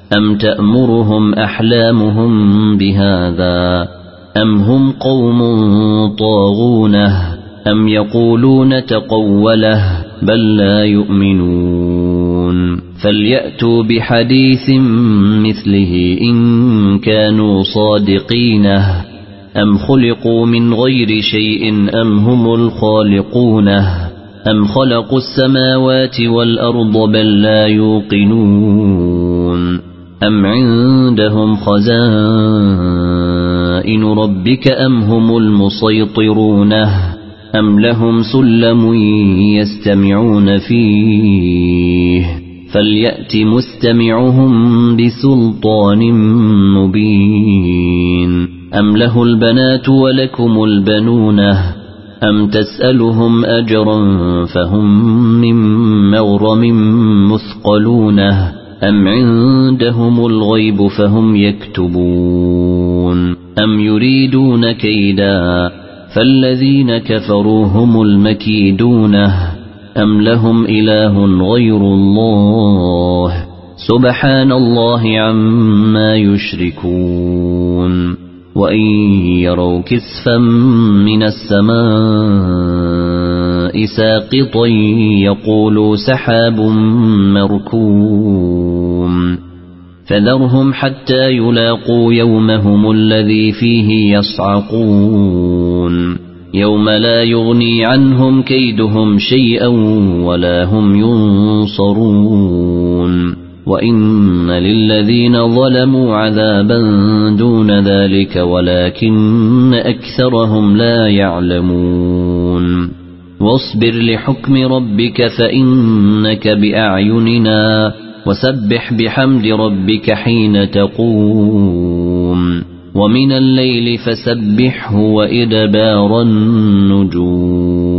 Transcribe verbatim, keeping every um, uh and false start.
أم تأمرهم أحلامهم بهذا أم هم قوم طاغونه أم يقولون تقوله بل لا يؤمنون فليأتوا بحديث مثله إن كانوا صادقينه أم خلقوا من غير شيء أم هم الخالقونه أم خلقوا السماوات والأرض بل لا يوقنون أم عندهم خزائن ربك أم هم المسيطرون أم لهم سلم يستمعون فيه فليأت مستمعهم بسلطان مبين أم له البنات ولكم البنون أم تسألهم أجرا فهم من مغرم مثقلون أم عندهم الغيب فهم يكتبون أم يريدون كيدا فالذين كفروا هم المكيدون أم لهم إله غير الله سبحان الله عما يشركون وإن يروا كسفا من السماء ساقطا يقولوا سحاب مركوم فذرهم حتى يلاقوا يومهم الذي فيه يصعقون يوم لا يغني عنهم كيدهم شيئا ولا هم ينصرون وإن للذين ظلموا عذابا دون ذلك ولكن أكثرهم لا يعلمون واصبر لحكم ربك فإنك بأعيننا وسبح بحمد ربك حين تقوم ومن الليل فسبحه وإدبار النجوم